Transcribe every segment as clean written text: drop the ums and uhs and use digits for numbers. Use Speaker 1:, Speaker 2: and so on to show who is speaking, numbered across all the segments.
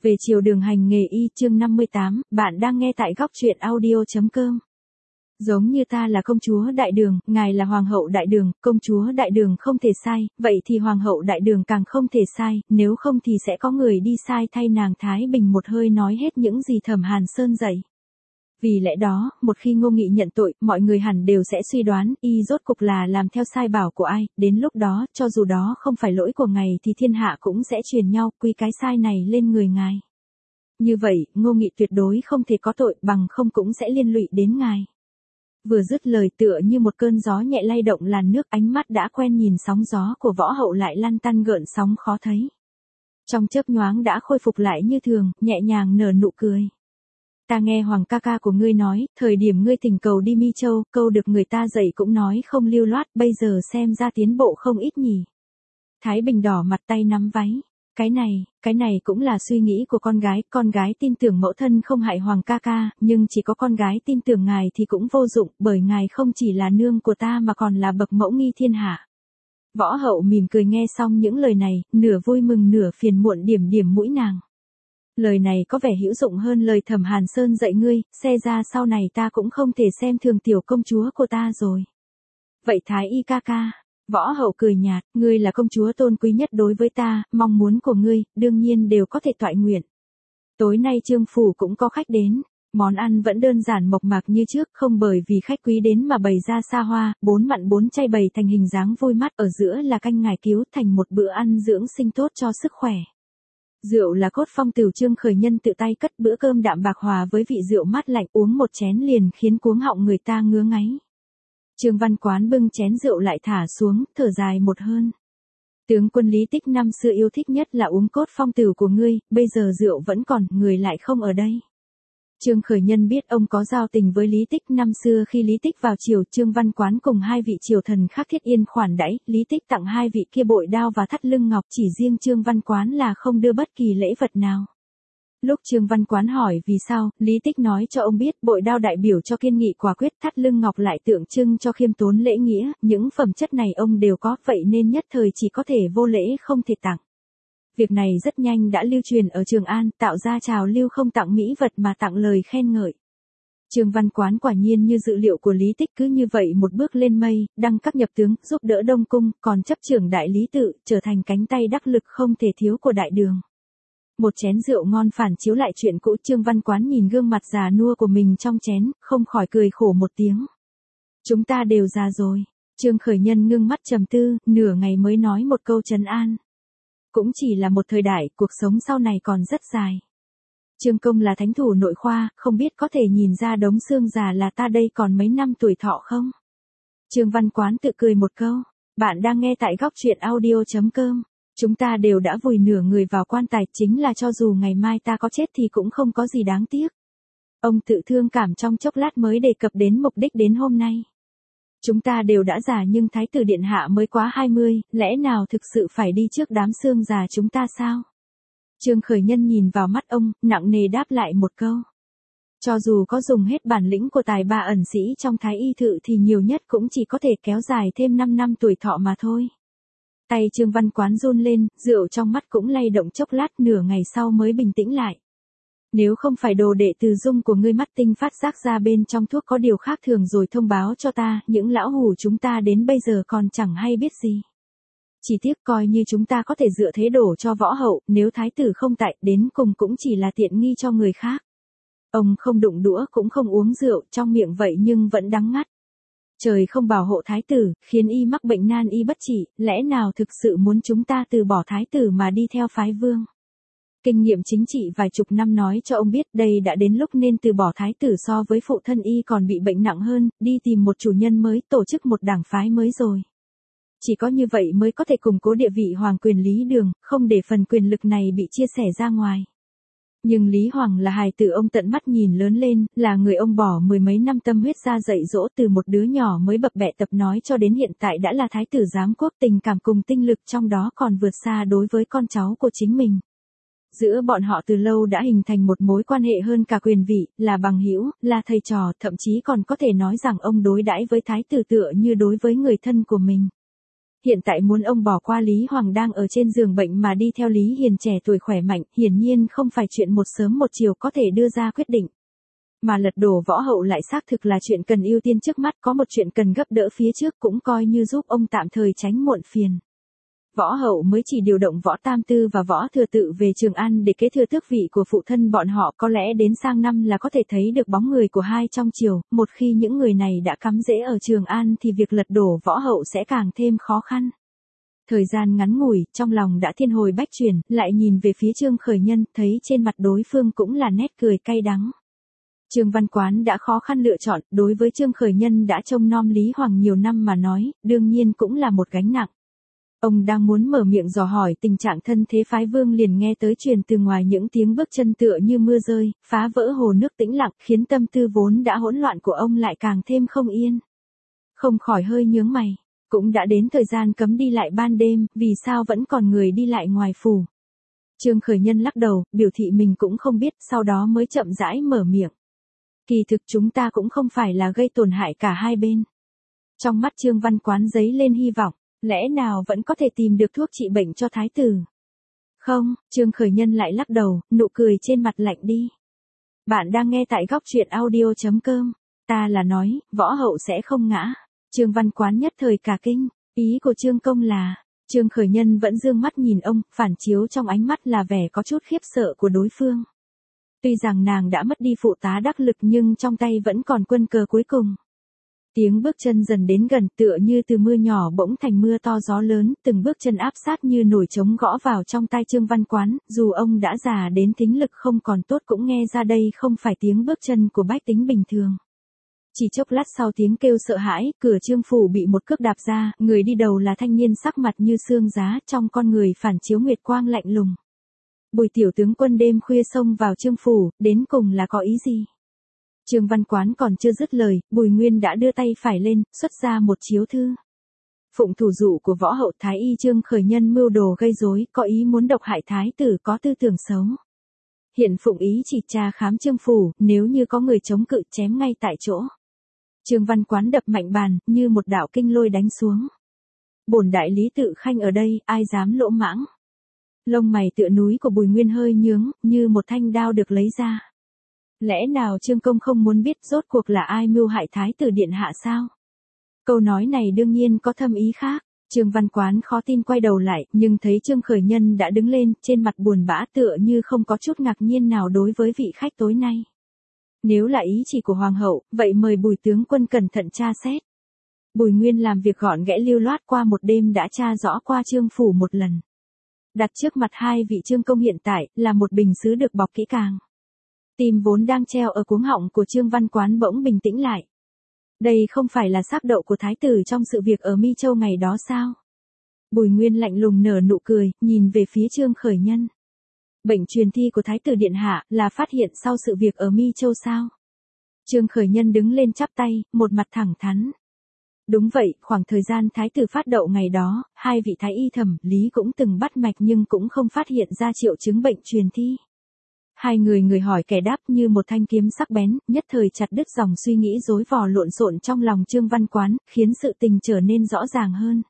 Speaker 1: Về chiều đường hành nghề y chương 58, bạn đang nghe tại góc truyện audio.com. Giống như ta là công chúa đại đường, ngài là hoàng hậu đại đường, công chúa đại đường không thể sai, vậy thì hoàng hậu đại đường càng không thể sai, nếu không thì sẽ có người đi sai thay nàng Thái Bình một hơi nói hết những gì Thẩm Hàn Sơn dạy. Vì lẽ đó, một khi Ngô Nghị nhận tội, mọi người hẳn đều sẽ suy đoán, y rốt cục là làm theo sai bảo của ai, đến lúc đó, cho dù đó không phải lỗi của ngài thì thiên hạ cũng sẽ truyền nhau quy cái sai này lên người ngài. Như vậy, Ngô Nghị tuyệt đối không thể có tội, bằng không cũng sẽ liên lụy đến ngài. Vừa dứt lời tựa như một cơn gió nhẹ lay động làn nước, ánh mắt đã quen nhìn sóng gió của Võ Hậu lại lăn tăn gợn sóng khó thấy. Trong chớp nhoáng đã khôi phục lại như thường, nhẹ nhàng nở nụ cười. Ta nghe Hoàng ca ca của ngươi nói, thời điểm ngươi thỉnh cầu đi Mi Châu, câu được người ta dạy cũng nói không lưu loát, bây giờ xem ra tiến bộ không ít nhỉ. Thái Bình đỏ mặt tay nắm váy. Cái này cũng là suy nghĩ của con gái tin tưởng mẫu thân không hại Hoàng ca ca, nhưng chỉ có con gái tin tưởng ngài thì cũng vô dụng, bởi ngài không chỉ là nương của ta mà còn là bậc mẫu nghi thiên hạ. Võ Hậu mỉm cười nghe xong những lời này, nửa vui mừng nửa phiền muộn điểm điểm mũi nàng. Lời này có vẻ hữu dụng hơn lời Thẩm Hàn Sơn dạy ngươi, xe ra sau này ta cũng không thể xem thường tiểu công chúa của ta rồi. Vậy Thái y ca ca. Võ Hậu cười nhạt, ngươi là công chúa tôn quý nhất đối với ta, mong muốn của ngươi, đương nhiên đều có thể toại nguyện. Tối nay Trương phủ cũng có khách đến, món ăn vẫn đơn giản mộc mạc như trước, không bởi vì khách quý đến mà bày ra xa hoa, 4 mặn 4 chay bày thành hình dáng vui mắt, ở giữa là canh ngải cứu thành một bữa ăn dưỡng sinh tốt cho sức khỏe. Rượu là cốt phong tửu, Trương Khởi Nhân tự tay cất bữa cơm đạm bạc hòa với vị rượu mát lạnh, uống một chén liền khiến cuống họng người ta ngứa ngáy. Trương Văn Quán bưng chén rượu lại thả xuống, thở dài một hơi. Tướng quân Lý Tích năm xưa yêu thích nhất là uống cốt phong tửu của ngươi, bây giờ rượu vẫn còn, người lại không ở đây. Trương Khởi Nhân biết ông có giao tình với Lý Tích, năm xưa khi Lý Tích vào triều, Trương Văn Quán cùng hai vị triều thần khác thiết yên khoản đãi, Lý Tích tặng hai vị kia bội đao và thắt lưng ngọc, chỉ riêng Trương Văn Quán là không đưa bất kỳ lễ vật nào. Lúc Trương Văn Quán hỏi vì sao, Lý Tích nói cho ông biết bội đao đại biểu cho kiên nghị quả quyết, thắt lưng ngọc lại tượng trưng cho khiêm tốn lễ nghĩa, những phẩm chất này ông đều có, vậy nên nhất thời chỉ có thể vô lễ không thể tặng. Việc này rất nhanh đã lưu truyền ở Trường An, tạo ra trào lưu không tặng mỹ vật mà tặng lời khen ngợi. Trương Văn Quán quả nhiên như dự liệu của Lý Tích, cứ như vậy một bước lên mây, đăng các nhập tướng, giúp đỡ Đông Cung, còn chấp trưởng đại lý tự, trở thành cánh tay đắc lực không thể thiếu của đại đường. Một chén rượu ngon phản chiếu lại chuyện cũ, Trương Văn Quán nhìn gương mặt già nua của mình trong chén, không khỏi cười khổ một tiếng. Chúng ta đều già rồi. Trương Khởi Nhân ngưng mắt trầm tư, nửa ngày mới nói một câu trấn an. Cũng chỉ là một thời đại, cuộc sống sau này còn rất dài. Trương Công là thánh thủ nội khoa, không biết có thể nhìn ra đống xương già là ta đây còn mấy năm tuổi thọ không? Trương Văn Quán tự cười một câu. Bạn đang nghe tại góc truyện audio.com. Chúng ta đều đã vùi nửa người vào quan tài, chính là cho dù ngày mai ta có chết thì cũng không có gì đáng tiếc. Ông tự thương cảm trong chốc lát mới đề cập đến mục đích đến hôm nay. Chúng ta đều đã già nhưng Thái tử điện hạ mới quá 20, lẽ nào thực sự phải đi trước đám xương già chúng ta sao? Trương Khởi Nhân nhìn vào mắt ông, nặng nề đáp lại một câu. Cho dù có dùng hết bản lĩnh của tài ba ẩn sĩ trong Thái y thự thì nhiều nhất cũng chỉ có thể kéo dài thêm 5 năm tuổi thọ mà thôi. Tay Trương Văn Quán run lên, rượu trong mắt cũng lay động chốc lát, nửa ngày sau mới bình tĩnh lại. Nếu không phải đồ đệ Từ Dung của ngươi mắt tinh phát giác ra bên trong thuốc có điều khác thường rồi thông báo cho ta, những lão hủ chúng ta đến bây giờ còn chẳng hay biết gì. Chỉ tiếc coi như chúng ta có thể dựa thế đổ cho Võ Hậu, nếu thái tử không tại, đến cùng cũng chỉ là tiện nghi cho người khác. Ông không đụng đũa cũng không uống rượu, trong miệng vậy nhưng vẫn đắng ngắt. Trời không bảo hộ thái tử, khiến y mắc bệnh nan y bất trị, lẽ nào thực sự muốn chúng ta từ bỏ thái tử mà đi theo phái vương? Kinh nghiệm chính trị vài chục năm nói cho ông biết đây đã đến lúc nên từ bỏ thái tử, so với phụ thân y còn bị bệnh nặng hơn, đi tìm một chủ nhân mới, tổ chức một đảng phái mới rồi. Chỉ có như vậy mới có thể củng cố địa vị hoàng quyền Lý Đường, không để phần quyền lực này bị chia sẻ ra ngoài. Nhưng Lý Hoàng là hài tử ông tận mắt nhìn lớn lên, là người ông bỏ mười mấy năm tâm huyết ra dạy dỗ, từ một đứa nhỏ mới bập bẹ tập nói cho đến hiện tại đã là thái tử giám quốc, tình cảm cùng tinh lực trong đó còn vượt xa đối với con cháu của chính mình. Giữa bọn họ từ lâu đã hình thành một mối quan hệ hơn cả quyền vị, là bằng hữu, là thầy trò, thậm chí còn có thể nói rằng ông đối đãi với thái tử tựa như đối với người thân của mình. Hiện tại muốn ông bỏ qua Lý Hoàng đang ở trên giường bệnh mà đi theo Lý Hiền trẻ tuổi khỏe mạnh, hiển nhiên không phải chuyện một sớm một chiều có thể đưa ra quyết định. Mà lật đổ Võ Hậu lại xác thực là chuyện cần ưu tiên trước mắt, có một chuyện cần gấp đỡ phía trước cũng coi như giúp ông tạm thời tránh muộn phiền. Võ Hậu mới chỉ điều động Võ Tam Tư và Võ Thừa Tự về Trường An để kế thừa tước vị của phụ thân bọn họ, có lẽ đến sang năm là có thể thấy được bóng người của hai trong triều, một khi những người này đã cắm rễ ở Trường An thì việc lật đổ Võ Hậu sẽ càng thêm khó khăn. Thời gian ngắn ngủi, trong lòng đã thiên hồi bách chuyển, lại nhìn về phía Trương Khởi Nhân, thấy trên mặt đối phương cũng là nét cười cay đắng. Trương Văn Quán đã khó khăn lựa chọn, đối với Trương Khởi Nhân đã trông nom Lý Hoàng nhiều năm mà nói, đương nhiên cũng là một gánh nặng. Ông đang muốn mở miệng dò hỏi tình trạng thân thế phái vương liền nghe tới truyền từ ngoài những tiếng bước chân tựa như mưa rơi, phá vỡ hồ nước tĩnh lặng, khiến tâm tư vốn đã hỗn loạn của ông lại càng thêm không yên. Không khỏi hơi nhướng mày, cũng đã đến thời gian cấm đi lại ban đêm, vì sao vẫn còn người đi lại ngoài phủ. Trương Khởi Nhân lắc đầu, biểu thị mình cũng không biết, sau đó mới chậm rãi mở miệng. Kỳ thực chúng ta cũng không phải là gây tổn hại cả hai bên. Trong mắt Trương Văn Quán dấy lên hy vọng, lẽ nào vẫn có thể tìm được thuốc trị bệnh cho thái tử? Không, Trương Khởi Nhân lại lắc đầu, nụ cười trên mặt lạnh đi. Bạn đang nghe tại góc truyện audio.com. Ta là nói, Võ Hậu sẽ không ngã. Trương Văn Quán nhất thời cả kinh, ý của Trương Công là, Trương Khởi Nhân vẫn dương mắt nhìn ông, phản chiếu trong ánh mắt là vẻ có chút khiếp sợ của đối phương. Tuy rằng nàng đã mất đi phụ tá đắc lực nhưng trong tay vẫn còn quân cờ cuối cùng. Tiếng bước chân dần đến gần, tựa như từ mưa nhỏ bỗng thành mưa to gió lớn, từng bước chân áp sát như nổi trống gõ vào trong tai Trương Văn Quán, dù ông đã già đến thính lực không còn tốt cũng nghe ra đây không phải tiếng bước chân của bách tính bình thường. Chỉ chốc lát sau tiếng kêu sợ hãi, cửa Trương phủ bị một cước đạp ra, người đi đầu là thanh niên sắc mặt như xương giá, trong con người phản chiếu nguyệt quang lạnh lùng. Bùi tiểu tướng quân đêm khuya xông vào Trương phủ, đến cùng là có ý gì? Trương Văn Quán còn chưa dứt lời, Bùi Nguyên đã đưa tay phải lên, xuất ra một chiếu thư. Phụng thủ dụ của Võ Hậu Thái Y Trương Khởi Nhân mưu đồ gây rối, có ý muốn độc hại thái tử, có tư tưởng xấu. Hiện phụng ý chỉ tra khám Trương phủ, nếu như có người chống cự chém ngay tại chỗ. Trương Văn Quán đập mạnh bàn, như một đạo kinh lôi đánh xuống. Bổn đại lý tự khanh ở đây, ai dám lỗ mãng? Lông mày tựa núi của Bùi Nguyên hơi nhướng, như một thanh đao được lấy ra. Lẽ nào Trương Công không muốn biết rốt cuộc là ai mưu hại thái tử điện hạ sao? Câu nói này đương nhiên có thâm ý khác. Trương Văn Quán khó tin quay đầu lại, nhưng thấy Trương Khởi Nhân đã đứng lên, trên mặt buồn bã tựa như không có chút ngạc nhiên nào đối với vị khách tối nay. Nếu là ý chỉ của Hoàng hậu, vậy mời Bùi tướng quân cẩn thận tra xét. Bùi Nguyên làm việc gọn ghẽ lưu loát, qua một đêm đã tra rõ qua Trương phủ một lần. Đặt trước mặt hai vị Trương Công hiện tại, là một bình sứ được bọc kỹ càng. Tim vốn đang treo ở cuống họng của Trương Văn Quán bỗng bình tĩnh lại. Đây không phải là xác đậu của thái tử trong sự việc ở Mi Châu ngày đó sao? Bùi Nguyên lạnh lùng nở nụ cười, nhìn về phía Trương Khởi Nhân. Bệnh truyền thi của thái tử điện hạ là phát hiện sau sự việc ở Mi Châu sao? Trương Khởi Nhân đứng lên chắp tay, một mặt thẳng thắn. Đúng vậy, khoảng thời gian thái tử phát đậu ngày đó, hai vị thái y Thẩm, Lý cũng từng bắt mạch nhưng cũng không phát hiện ra triệu chứng bệnh truyền thi. Hai người hỏi kẻ đáp như một thanh kiếm sắc bén, nhất thời chặt đứt dòng suy nghĩ rối vò lộn xộn trong lòng Trương Văn Quán, khiến sự tình trở nên rõ ràng hơn.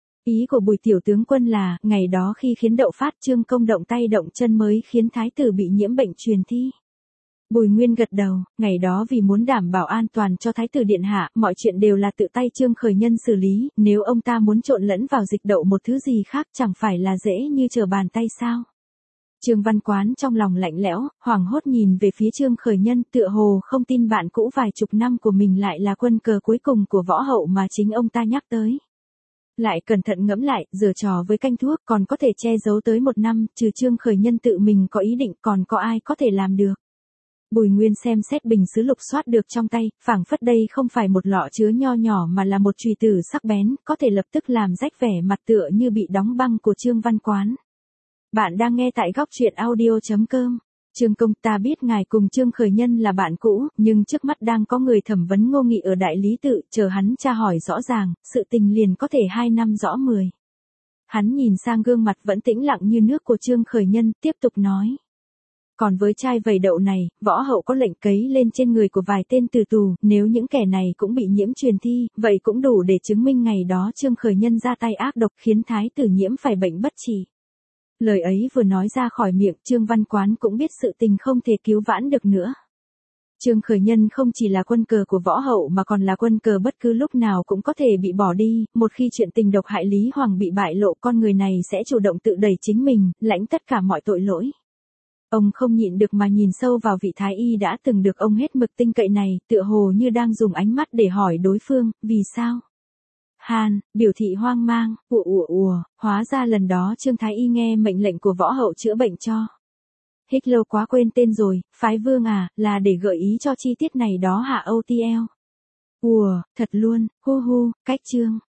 Speaker 1: Ý của Bùi tiểu tướng quân là, ngày đó khi khiến đậu phát Trương Công động tay động chân mới khiến thái tử bị nhiễm bệnh truyền thi. Bùi Nguyên gật đầu, ngày đó vì muốn đảm bảo an toàn cho thái tử điện hạ, mọi chuyện đều là tự tay Trương Khởi Nhân xử lý, nếu ông ta muốn trộn lẫn vào dịch đậu một thứ gì khác chẳng phải là dễ như trở bàn tay sao? Trương Văn Quán trong lòng lạnh lẽo, hoảng hốt nhìn về phía Trương Khởi Nhân, tựa hồ không tin bạn cũ vài chục năm của mình lại là quân cờ cuối cùng của Võ Hậu mà chính ông ta nhắc tới. Lại cẩn thận ngẫm lại, giở trò với canh thuốc còn có thể che giấu tới một năm, trừ Trương Khởi Nhân tự mình có ý định còn có ai có thể làm được. Bùi Nguyên xem xét bình sứ lục soát được trong tay, phảng phất đây không phải một lọ chứa nho nhỏ mà là một chùy tử sắc bén, có thể lập tức làm rách vẻ mặt tựa như bị đóng băng của Trương Văn Quán. Bạn đang nghe tại góc truyện audio.com. Trương Công, ta biết ngài cùng Trương Khởi Nhân là bạn cũ, nhưng trước mắt đang có người thẩm vấn Ngô Nghị ở đại lý tự, chờ hắn tra hỏi rõ ràng, sự tình liền có thể 2 năm rõ 10. Hắn nhìn sang gương mặt vẫn tĩnh lặng như nước của Trương Khởi Nhân, tiếp tục nói. Còn với chai vầy đậu này, võ hậu có lệnh cấy lên trên người của vài tên tử tù, nếu những kẻ này cũng bị nhiễm truyền thi, vậy cũng đủ để chứng minh ngày đó Trương Khởi Nhân ra tay ác độc khiến thái tử Nhiễm phải bệnh bất trị. Lời ấy vừa nói ra khỏi miệng, Trương Văn Quán cũng biết sự tình không thể cứu vãn được nữa. Trương Khởi Nhân không chỉ là quân cờ của võ hậu mà còn là quân cờ bất cứ lúc nào cũng có thể bị bỏ đi, một khi chuyện tình độc hại Lý Hoàng bị bại lộ, con người này sẽ chủ động tự đẩy chính mình, lãnh tất cả mọi tội lỗi. Ông không nhịn được mà nhìn sâu vào vị thái y đã từng được ông hết mực tin cậy này, tựa hồ như đang dùng ánh mắt để hỏi đối phương, vì sao? Hàn, biểu thị hoang mang, hóa ra lần đó Trương Thái Y nghe mệnh lệnh của võ hậu chữa bệnh cho. Hitler quá quên tên rồi, phái vương à, là để gợi ý cho chi tiết này đó hả OTL? Thật luôn, cách Trương.